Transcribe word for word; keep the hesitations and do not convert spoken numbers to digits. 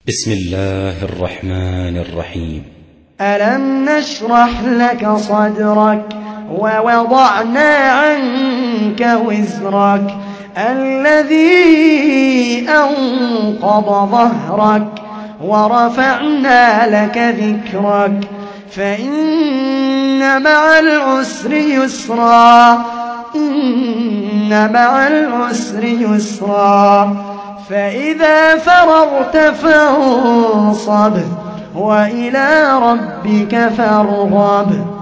بسم الله الرحمن الرحيم. ألم نشرح لك صدرك ووضعنا عنك وزرك الذي أنقض ظهرك ورفعنا لك ذكرك فإن مع العسر يسرا إن مع العسر يسرا فإذا فرغت فانصب وإلى ربك فارغب.